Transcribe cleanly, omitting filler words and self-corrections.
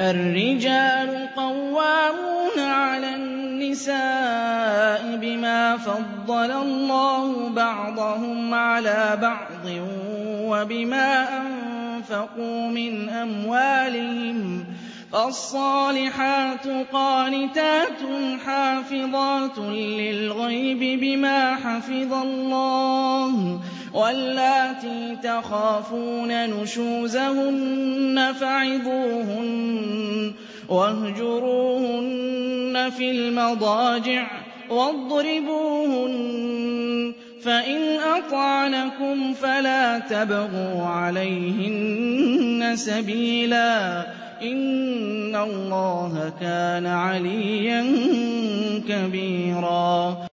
الرِّجَالُ قَوَّامُونَ عَلَى النِّسَاءِ بِمَا فَضَّلَ اللَّهُ بَعْضَهُمْ عَلَىٰ بَعْضٍ وَبِمَا أَنفَقُوا مِنْ أَمْوَالِهِمْ ۚ فَالصَّالِحَاتُ قَانِتَاتٌ حَافِظَاتٌ لِّلْغَيْبِ بِمَا حَفِظَ اللَّهُ ۚ وَاللَّاتِي تَخَافُونَ نُشُوزَهُنَّ فَعِظُوهُنَّ وَاهْجُرُوهُنَّ فِي الْمَضَاجِعِ وَاضْرِبُوهُنَّ ۖ فَإِنْ أَطَعْنَكُمْ فَلَا تَبْغُوا عَلَيْهِنَّ سَبِيلًا ۗ إِنَّ اللَّهَ كَانَ عَلِيًّا كَبِيرًا.